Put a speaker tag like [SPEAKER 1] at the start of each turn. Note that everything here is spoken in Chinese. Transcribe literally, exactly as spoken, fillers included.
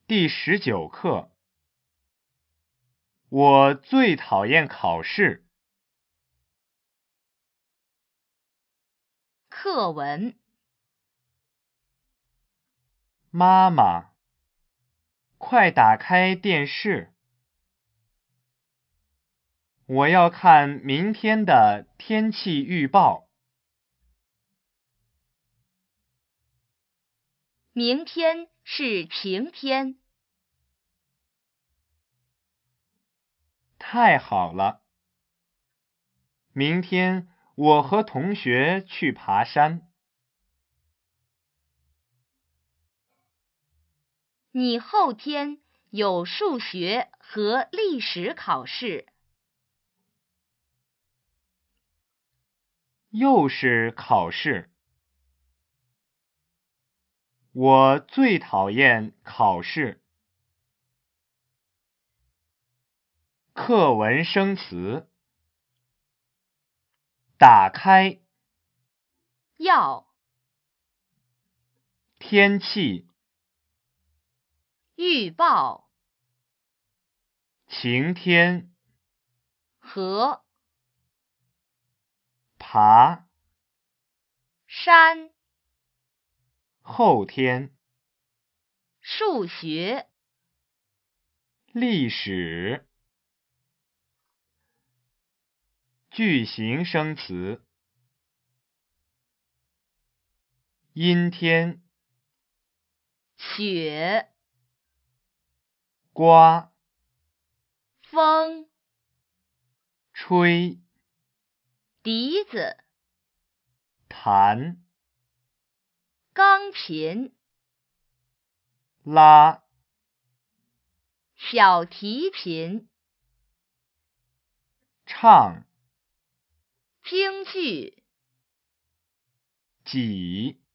[SPEAKER 1] 第十九课。我最讨厌考试。
[SPEAKER 2] 课文。
[SPEAKER 1] 妈妈，快打开电视，我要看明天的天气预报。
[SPEAKER 2] 明天是晴天。
[SPEAKER 1] 太好了，明天我和同学去爬山。
[SPEAKER 2] 你后天有数学和历史考试。
[SPEAKER 1] 又是考试。我最讨厌考试。课文生词。打开。
[SPEAKER 2] 要。
[SPEAKER 1] 天气。
[SPEAKER 2] 预报。
[SPEAKER 1] 晴天。
[SPEAKER 2] 和。
[SPEAKER 1] 爬。
[SPEAKER 2] 山。
[SPEAKER 1] 后天。
[SPEAKER 2] 数学。
[SPEAKER 1] 历史。句型生词。阴天。
[SPEAKER 2] 雪。
[SPEAKER 1] 刮。
[SPEAKER 2] 风。
[SPEAKER 1] 吹。
[SPEAKER 2] 笛子。
[SPEAKER 1] 弹。
[SPEAKER 2] 钢琴。
[SPEAKER 1] 拉。
[SPEAKER 2] 小提琴。
[SPEAKER 1] 唱。
[SPEAKER 2] 京剧。
[SPEAKER 1] 挤。